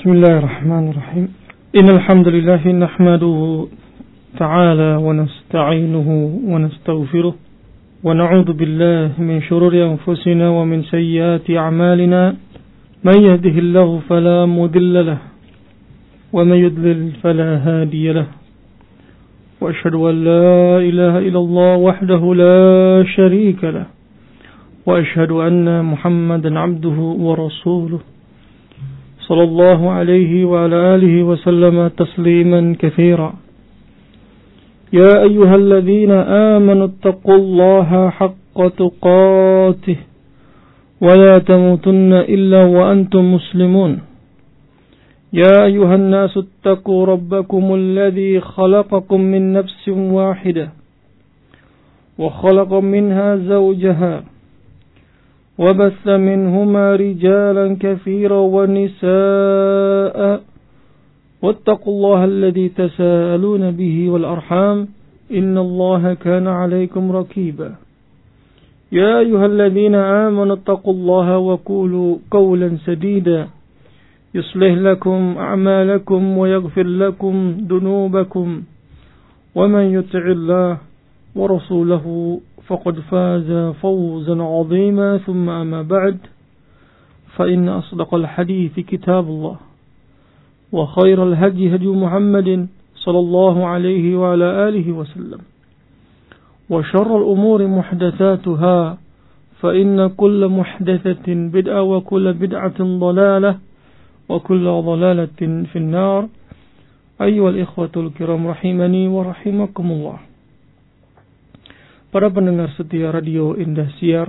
بسم الله الرحمن الرحيم إن الحمد لله نحمده تعالى ونستعينه ونستغفره ونعوذ بالله من شرور أنفسنا ومن سيئات أعمالنا من يهده الله فلا مضل له ومن يضلل فلا هادي له وأشهد أن لا إله إلا الله وحده لا شريك له وأشهد أن محمدا عبده ورسوله صلى الله عليه وعلى آله وسلم تسليما كثيرا يا أيها الذين آمنوا اتقوا الله حق تقاته ولا تموتن إلا وأنتم مسلمون يا أيها الناس اتقوا ربكم الذي خلقكم من نفس واحدة وخلق منها زوجها وبث منهما رجالا كثيرا ونساء واتقوا الله الذي تساءلون به والأرحام إن الله كان عليكم رقيبا يا أيها الذين آمنوا اتقوا الله وقولوا قولا سديدا يصلح لكم أعمالكم ويغفر لكم ذنوبكم ومن يطع الله ورسوله فقد فاز فوزا عظيما ثم أما بعد فإن أصدق الحديث كتاب الله وخير الهدي هدي محمد صلى الله عليه وعلى آله وسلم وشر الأمور محدثاتها فإن كل محدثة بدعة وكل بدعة ضلالة وكل ضلالة في النار أيها الإخوة الكرام رحمني ورحمكم الله. Para pendengar setia Radio Indah Siar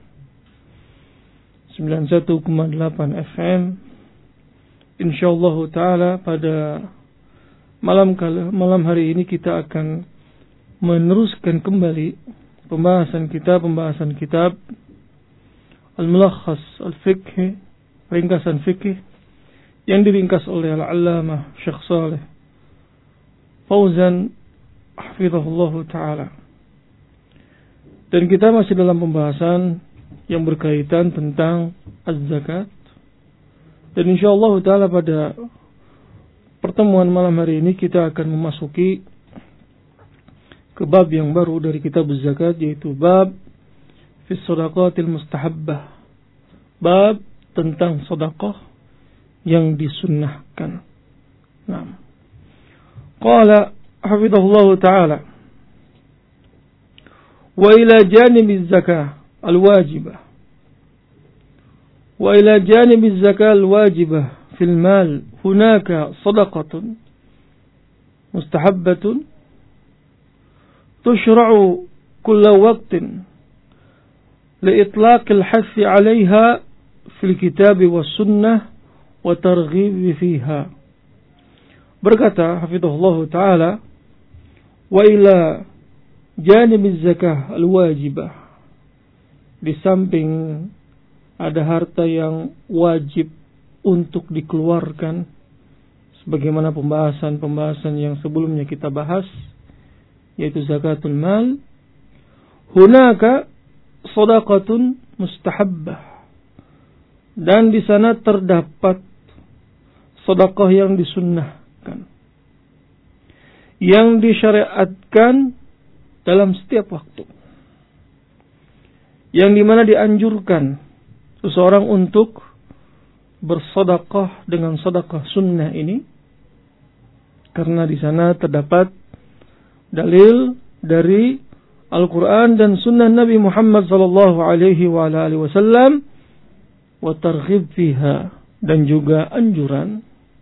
91,8 FM, insyaallah ta'ala pada malam hari ini kita akan meneruskan kembali pembahasan kitab Al-Mulakhas Al-Fiqh, ringkasan fikih yang diringkas oleh Al-Allamah Syekh Shalih Fauzan hafizahullah ta'ala. Dan kita masih dalam pembahasan yang berkaitan tentang az-zakat. Dan insyaallah ta'ala pada pertemuan malam hari ini kita akan memasuki ke bab yang baru dari kitab az-zakat, yaitu bab fi shadaqatil mustahabbah. Bab tentang sedekah yang disunnahkan. Nah. Qala hafizahullah ta'ala وإلى جانب الزكاة الواجبة في المال هناك صدقة مستحبة تشرع كل وقت لإطلاق الحث عليها في الكتاب والسنة وترغيب فيها. Berkata hafizahullah ta'ala, wa ila janib zakah al-wajibah, di samping ada harta yang wajib untuk dikeluarkan, sebagaimana pembahasan yang sebelumnya kita bahas, yaitu zakatul mal. Hunaka shadaqatun mustahabbah, dan di sana terdapat sedekah yang disunnahkan, yang disyariatkan dalam setiap waktu, yang dimana dianjurkan seseorang untuk bersedekah dengan sedekah sunnah ini, karena di sana terdapat dalil dari Al-Quran dan sunnah Nabi Muhammad sallallahu alaihi wa alihi wasallam, wa targhib fiha, dan juga anjuran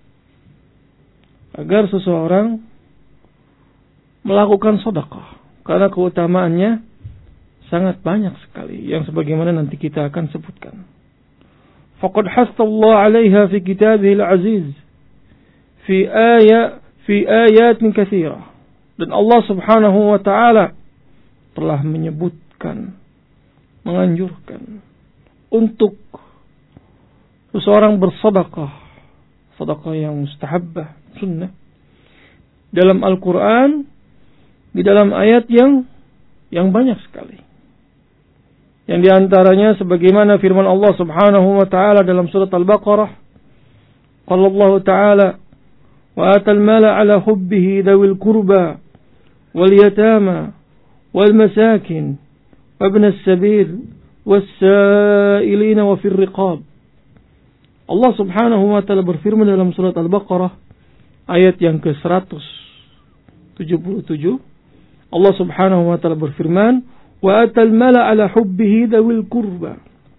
agar seseorang melakukan sedekah, karena keutamaannya sangat banyak sekali, yang sebagaimana nanti kita akan sebutkan. Faqad hasallahu 'alaiha fi kitabihil aziz fi ayatin katsirah. Dan Allah Subhanahu wa taala telah menyebutkan, menganjurkan untuk seseorang bersedekah, sedekah yang mustahabbah, sunnah, dalam Al-Qur'an, di dalam ayat yang banyak sekali. Yang diantaranya sebagaimana firman Allah Subhanahu wa taala dalam surat Al-Baqarah Qala Allah Ta'ala, wa atal mala ala hubbihi dawil kurba wal yatama wal masakin wa ibn as-sabil was sa'ilina wa fir riqab. Allah Subhanahu wa Ta'ala berfirman dalam surat Al-Baqarah ayat yang ke-177. Allah Subhanahu wa Ta'ala berfirman, wa atal mala ala hubbihi dawil kurba,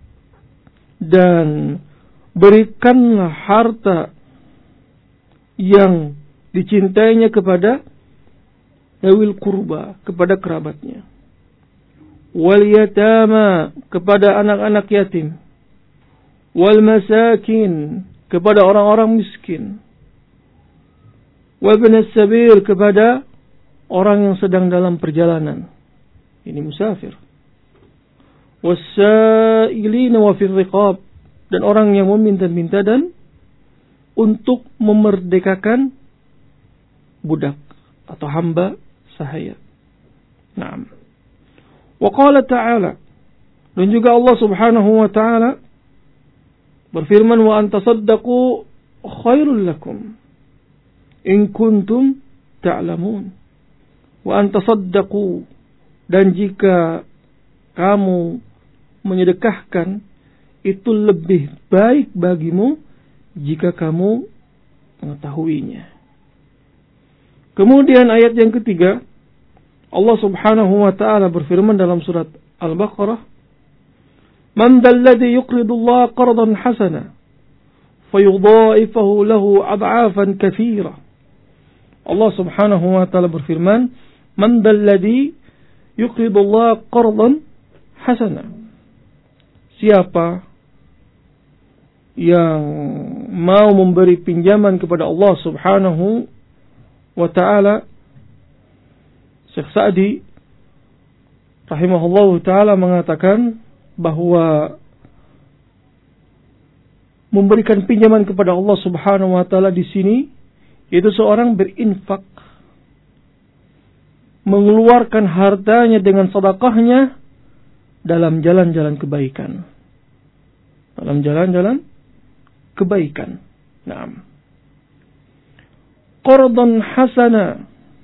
dan berikanlah harta yang dicintainya kepada dawil kurba, kepada kerabatnya, wal yatama, kepada anak-anak yatim, wal masakin, kepada orang-orang miskin, wa ibn as-sabil, kepada orang yang sedang dalam perjalanan, ini musafir, was-sa'ilina wa fir riqab, dan orang yang meminta-minta dan untuk memerdekakan budak atau hamba sahaya. Naam. Wa qala ta'ala, dan juga Allah Subhanahu wa Ta'ala berfirman, wa an tasaddaqu khairul lakum in kuntum ta'lamun. Wa an tasaddaqu, dan jika kamu menyedekahkan itu lebih baik bagimu jika kamu mengetahuinya. Kemudian ayat yang ketiga, Allah Subhanahu wa Ta'ala berfirman dalam surat Al-Baqarah, man dalladhi yuqridullaha qardan hasana fayudha'ifahu lahu ad'afan katsira. Allah Subhanahu wa Ta'ala berfirman, man dalladhi yuqridullaha qardan hasana, siapa yang mau memberi pinjaman kepada Allah Subhanahu wa Ta'ala. Syekh Sa'di rahimahullahu ta'ala mengatakan bahwa memberikan pinjaman kepada Allah Subhanahu wa Ta'ala di sini yaitu seorang berinfak, mengeluarkan hartanya dengan sedekahnya dalam jalan-jalan kebaikan. Dalam jalan-jalan kebaikan. Naam. Qardan hasana,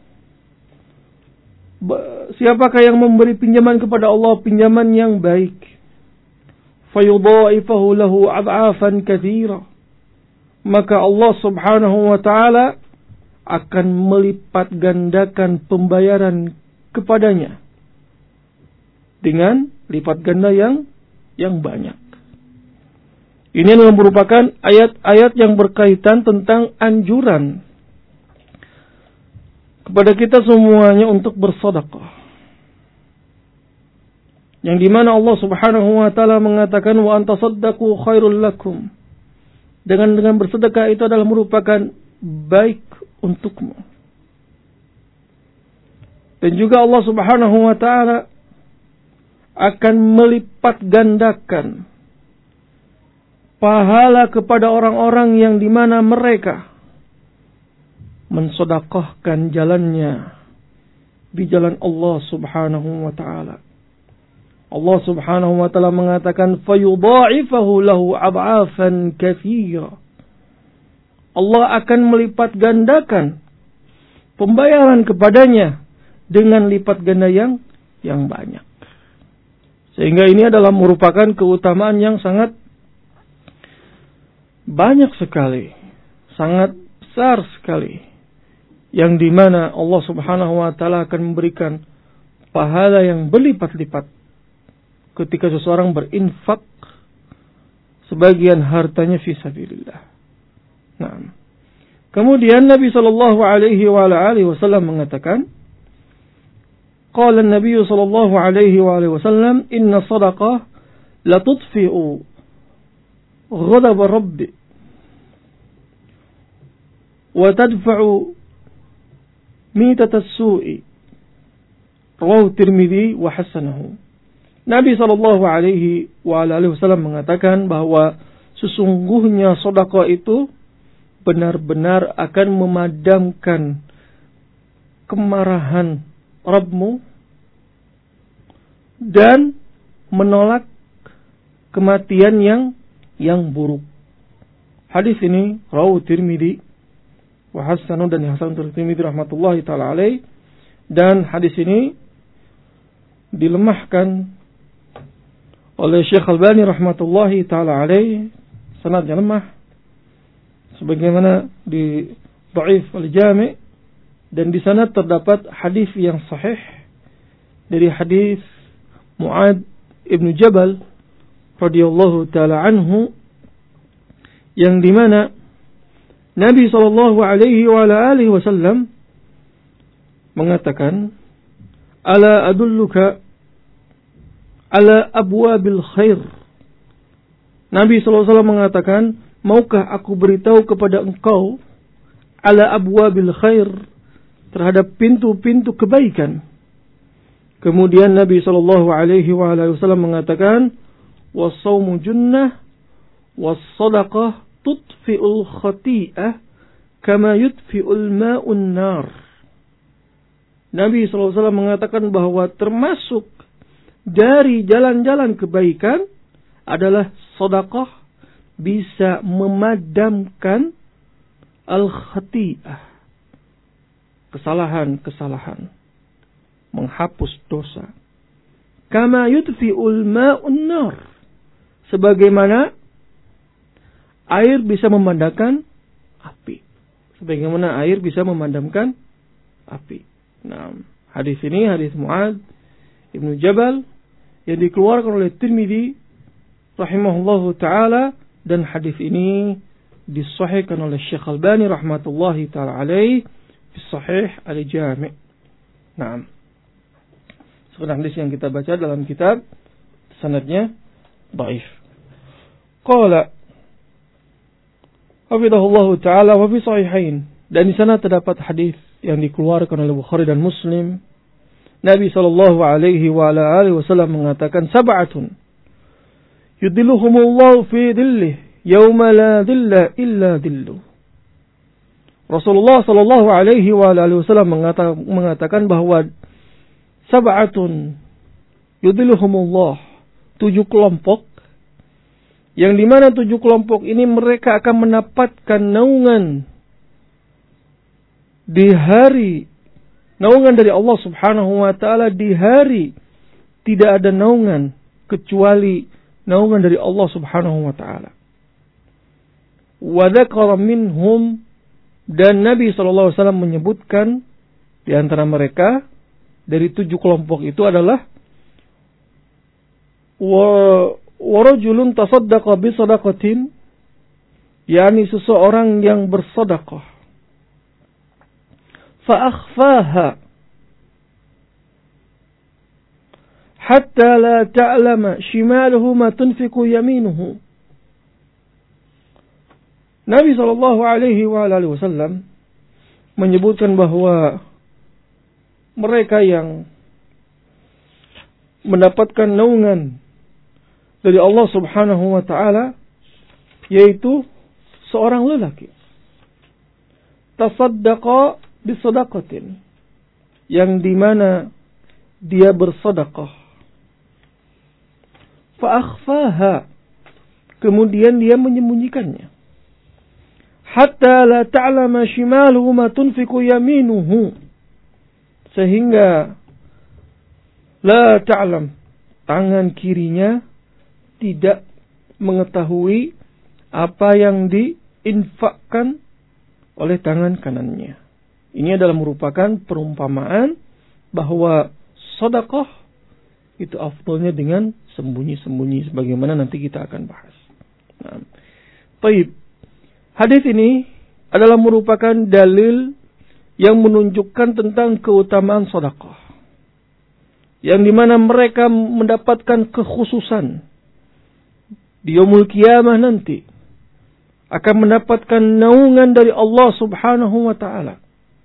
siapakah yang memberi pinjaman kepada Allah pinjaman yang baik, fayudha'ifahu lahu ad'afan katsira, maka Allah Subhanahu wa Ta'ala akan melipat gandakan pembayaran kepadanya dengan lipat ganda yang banyak. Ini adalah merupakan ayat-ayat yang berkaitan tentang anjuran kepada kita semuanya untuk bersedekah. Yang dimana Allah Subhanahu wa Ta'ala mengatakan, wa antasaddaqu khairul lakum, dengan bersedekah itu adalah merupakan baik untukmu. Dan juga Allah Subhanahu wa Ta'ala akan melipat gandakan pahala kepada orang-orang yang dimana mereka mensedekahkan jalannya di jalan Allah Subhanahu wa Ta'ala. Allah Subhanahu wa Ta'ala mengatakan, fayudha'ifahu lahu ad'afan katsira, Allah akan melipat gandakan pembayaran kepadanya dengan lipat ganda yang banyak. Sehingga ini adalah merupakan keutamaan yang sangat banyak sekali, sangat besar sekali, yang dimana Allah Subhanahu wa Ta'ala akan memberikan pahala yang berlipat-lipat ketika seseorang berinfak sebagian hartanya fi sabilillah. Nah, kemudian Nabi sallallahu alaihi wasallam mengatakan, qala an-nabiy sallallahu alaihi wasallam, inna sadaqah la tudfi'u ghadab rabbi wa tadfa'u mitat as-su'i, rawahu Tirmidzi wa hasanahu. Nabi sallallahu alaihi wasallam mengatakan bahwa sesungguhnya sedekah itu benar-benar akan memadamkan kemarahan Rabbmu dan menolak kematian yang buruk. Hadis ini rawahu Tirmidzi wa hasanu, dan hasan Tirmidzi rahmatullahi taala alaih, dan hadis ini dilemahkan oleh Syekh Albani rahmatullahi taala alaih, sanadnya lemah sebagaimana di Dhaif al-Jami', dan di sana terdapat hadis yang sahih dari hadis Mu'ad ibn Jabal radhiyallahu taala anhu, yang dimana Nabi sallallahu alaihi wa alihi wasallam mengatakan, ala adulluka ala abwabil khair. Nabi sallallahu alaihi wasallam mengatakan, maukah aku beritahu kepada engkau ala abwabil khair, terhadap pintu-pintu kebaikan. Kemudian Nabi sallallahu alaihi wasallam mengatakan, was-shaumu junnah was-shadaqah tutfi'ul khati'ah kama yutfi'ul ma'un nar. Nabi sallallahu alaihi wasallam mengatakan bahwa termasuk dari jalan-jalan kebaikan adalah sedekah, bisa memadamkan al-khati'ah, kesalahan-kesalahan, menghapus dosa. Kama yutfi'ul ma'un nar, sebagaimana air bisa memadamkan api. Sebagaimana air bisa memadamkan api. Nah, hadis ini hadis Mu'ad ibn Jabal yang dikeluarkan oleh Tirmidzi rahimahullahu taala, dan hadis ini disahihkan oleh Syekh Albani rahmatullahi taala alaih fi Sahih al-Jami'. Naam. Sekarang hadis yang kita baca dalam kitab sanadnya dhaif. Qala hafidhahullahu taala wa fi sahihain, dan di sana terdapat hadis yang dikeluarkan oleh Bukhari dan Muslim. Nabi sallallahu alaihi wa ala alihi wasallam mengatakan, sab'atun yudilluhumullahu fi dhillihi yauma la dhilla illa dhillu. Rasulullah sallallahu alaihi wa alihi wasallam mengatakan bahwa sab'atun yudilluhumullah, 7 kelompok, yang dimana 7 kelompok ini mereka akan mendapatkan naungan di hari, naungan dari Allah subhanahu wa ta'ala di hari tidak ada naungan kecuali naungan dari Allah subhanahu wa ta'ala. Wa dzakara minhum, dan Nabi SAW menyebutkan di antara mereka dari 7 kelompok itu adalah wa rajulun tasaddaqa bi sadaqatin, yakni seseorang yang bersedekah, fa akhfaha hatta la ta'lama shimaluhu ma tunfiqu yaminuhu. Nabi sallallahu alaihi wasallam menyebutkan bahwa mereka yang mendapatkan naungan dari Allah subhanahu wa ta'ala, yaitu seorang lelaki tasaddaqa bisadaqatin, yang dimana dia bersedekah, fa akhfaha, kemudian dia menyembunyikannya, hatta la ta'lama shimaluhu ma tunfiqu yaminuhu, sehingga la ta'lam, tangan kirinya tidak mengetahui apa yang diinfakkan oleh tangan kanannya. Ini adalah merupakan perumpamaan bahwa sedekah itu afdalnya dengan sembunyi-sembunyi, sebagaimana nanti kita akan bahas. Nah, baik. Hadis ini adalah merupakan dalil yang menunjukkan tentang keutamaan sedekah, yang dimana mereka mendapatkan kekhususan di yaumul qiyamah nanti, akan mendapatkan naungan dari Allah subhanahu wa ta'ala,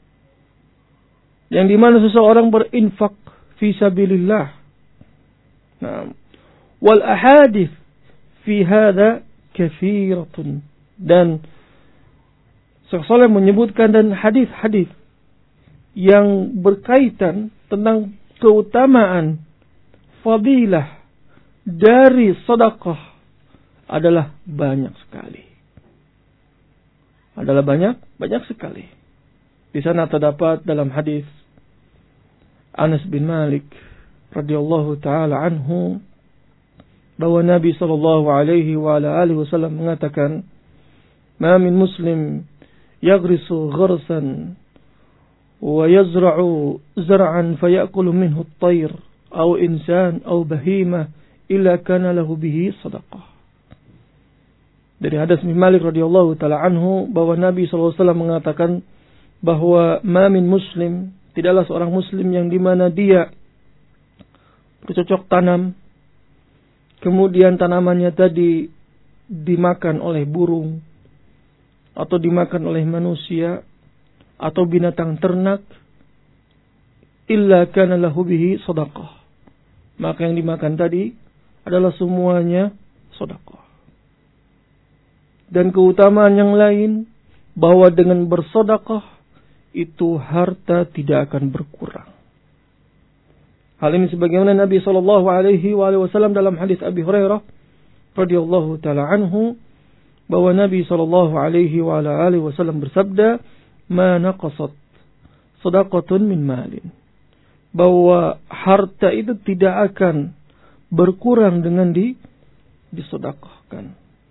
yang dimana seseorang berinfak fi sabilillah. Nah, wal ahadith fi hadha kathiratun, dan Syekh Shalih menyebutkan dan hadis-hadis yang berkaitan tentang keutamaan fadilah dari sedekah adalah banyak sekali. adalah banyak sekali. Di sana terdapat dalam hadis Anas bin Malik radhiyallahu taala anhu bahwa Nabi sallallahu alaihi wa ala alihi wasallam mengatakan, "Ma min muslim yaghrisu gharsan wa yazra'u zar'an fayakulu minhu at-tayr aw insan aw bahimah illa kana lahu bihi sadaqah." Dari Anas bin Malik radhiyallahu taala anhu bahwa Nabi sallallahu alaihi wasallam mengatakan bahwa ma min muslim, tidaklah seorang muslim yang di mana dia bercocok tanam, kemudian tanamannya tadi dimakan oleh burung atau dimakan oleh manusia atau binatang ternak, illa kana lahu bihi shadaqah, maka yang dimakan tadi adalah semuanya sedekah. Dan keutamaan yang lain bahwa dengan bersedekah itu harta tidak akan berkurang. Hal ini sebagaimana Nabi sallallahu alaihi wasallam dalam hadis Abi Hurairah radhiyallahu taala anhu bahwa Nabi sallallahu alaihi wasallam bersabda, "Ma naqasat shadaqatun min malin." Bahwa harta itu tidak akan berkurang dengan disedekahkan.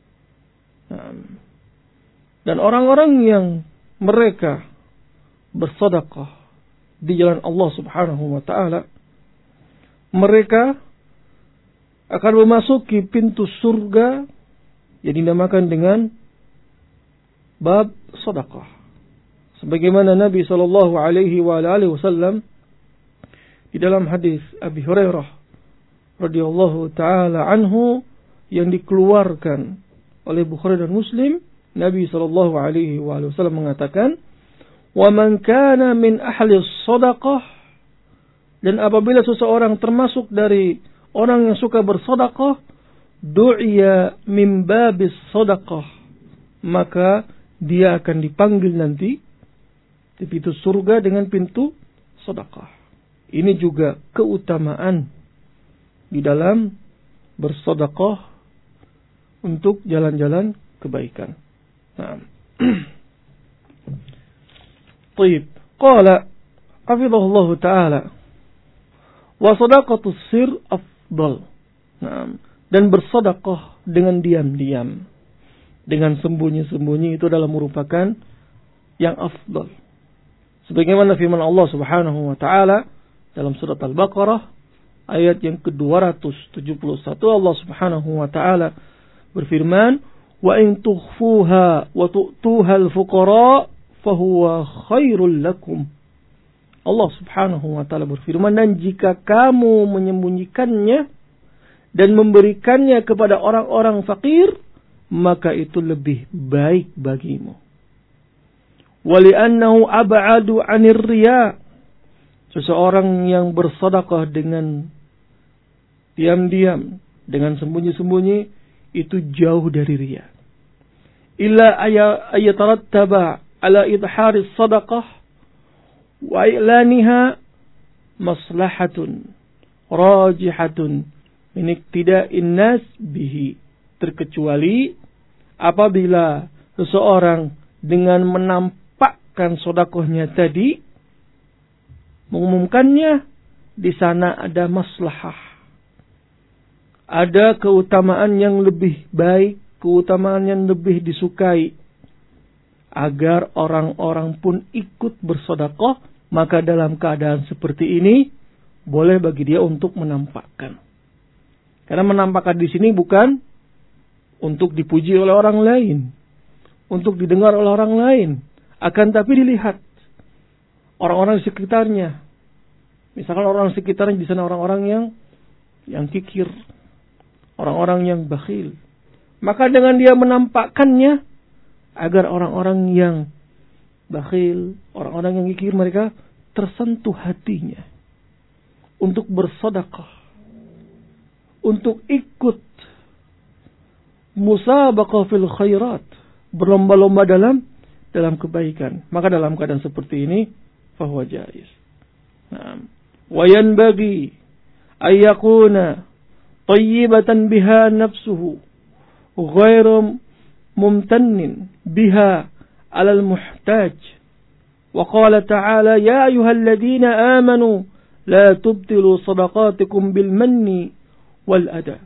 Dan orang-orang yang mereka bersedekah di jalan Allah Subhanahu wa taala, mereka akan memasuki pintu surga yang dinamakan dengan bab sedekah. Sebagaimana Nabi sallallahu alaihi wasallam di dalam hadis Abi Hurairah radhiyallahu taala anhu yang dikeluarkan oleh Bukhari dan Muslim, Nabi sallallahu alaihi wasallam mengatakan, "Wa man kana min ahli shadaqah," dan apabila seseorang termasuk dari orang yang suka bersedekah, du'iya min babis shadaqah, maka dia akan dipanggil nanti di pintu surga dengan pintu sedekah. Ini juga keutamaan di dalam bersedekah untuk jalan-jalan kebaikan. Nah. Baik. Qala hafizahullah taala wa sadaqatus sir afdal. Nah, dan bersedekah dengan diam-diam, dengan sembunyi-sembunyi itu adalah merupakan yang afdal. Sebagaimana firman Allah Subhanahu wa taala dalam surat Al-Baqarah ayat yang ke-271, Allah Subhanahu wa taala berfirman, "Wa in tukhfuha wa tu'tuha al-fuqara fahuwa khairul lakum." Allah Subhanahu wa taala berfirman, dan jika kamu menyembunyikannya dan memberikannya kepada orang-orang fakir, maka itu lebih baik bagimu. Wa li'annahu ab'adu 'anir riya. Seseorang yang bersedekah dengan diam-diam, dengan sembunyi-sembunyi, itu jauh dari riya. Illa ayatarattaba ala idharis sadaqah wa i'laniha maslahatun rajihatun min iktida'in nas bihi. Terkecuali apabila seseorang dengan menampakkan sedekahnya tadi, mengumumkannya, di sana ada maslahah, ada keutamaan yang lebih baik, keutamaan yang lebih disukai, agar orang-orang pun ikut bersedekah, maka dalam keadaan seperti ini boleh bagi dia untuk menampakkan. Karena menampakkan di sini bukan untuk dipuji oleh orang lain, untuk didengar oleh orang lain, akan tapi dilihat orang-orang di sekitarnya. Misalkan orang sekitarnya di sana orang-orang yang kikir, orang-orang yang bakhil, maka dengan dia menampakkannya agar orang-orang yang bakhil, orang-orang yang kikir, mereka tersentuh hatinya untuk bersedekah, untuk ikut musabaqah fil khairat, berlomba-lomba dalam kebaikan. Maka dalam keadaan seperti ini fahuwa jaiz. Wa yanbaghi ay yakuna tayyibatan biha nafsuhu ghairu mumtannin biha 'alal muhtaj. Wa qala ta'ala ya ayyuhalladzina amanu la tubtilu shadaqatikum bil manni wal adha.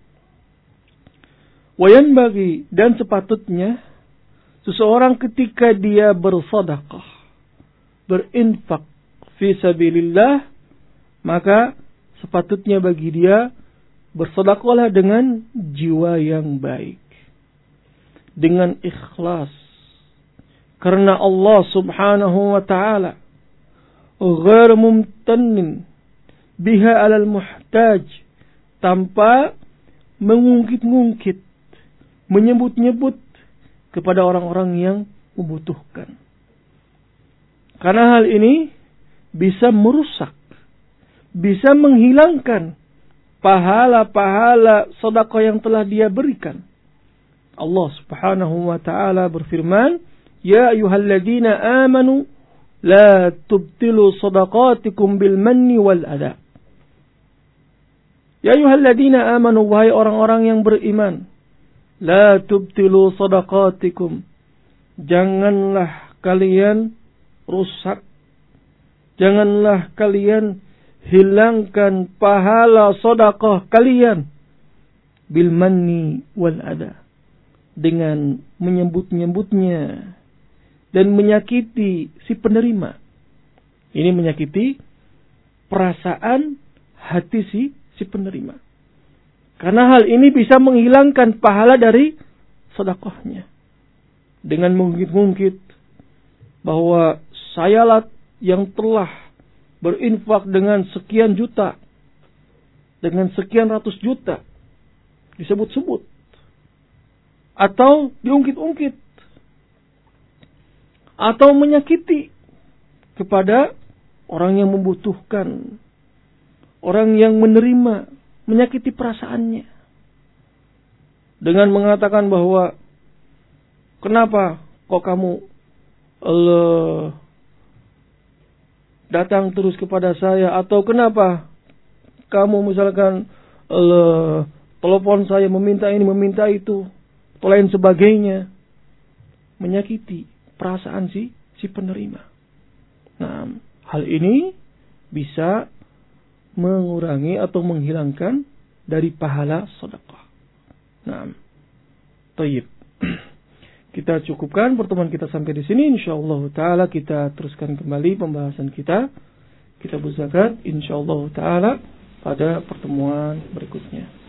Wa yanbaghi, dan sepatutnya seseorang ketika dia bersedekah, berinfak fi sabilillah, maka sepatutnya bagi dia bersedekahlah dengan jiwa yang baik, dengan ikhlas, karena Allah Subhanahu wa taala ghair mumtannin biha 'alal muhtaj, tanpa mengungkit-ungkit, menyebut-nyebut kepada orang-orang yang membutuhkan. Karena hal ini bisa merusak, bisa menghilangkan pahala-pahala sedekah yang telah dia berikan. Allah Subhanahu wa taala berfirman, "Ya ayyuhalladzina amanu la tubtilu shadaqatikum bil manni wal adha." Ya ayyuhalladzina amanu, wahai orang-orang yang beriman, la tubtilu shadaqatikum, janganlah kalian rusak, janganlah kalian hilangkan pahala sedekah kalian bil manni wal adha, dengan menyebut-nyebutnya dan menyakiti si penerima. Ini menyakiti perasaan hati si penerima. Karena hal ini bisa menghilangkan pahala dari sedekahnya. Dengan mengungkit-ungkit bahwa sayalah yang telah berinfak dengan sekian juta, dengan sekian ratus juta, disebut-sebut, atau diungkit-ungkit, atau menyakiti kepada orang yang membutuhkan, orang yang menerima, menyakiti perasaannya dengan mengatakan bahwa kenapa kok kamu datang terus kepada saya, atau kenapa kamu misalkan telepon saya meminta ini meminta itu atau lain sebagainya, menyakiti perasaan si penerima. Nah, hal ini bisa mengurangi atau menghilangkan dari pahala sedekah. Nah, tayyib. Kita cukupkan pertemuan kita sampai di sini. Insyaallah taala kita teruskan kembali pembahasan kita. Kita berzakat insyaallah taala pada pertemuan berikutnya.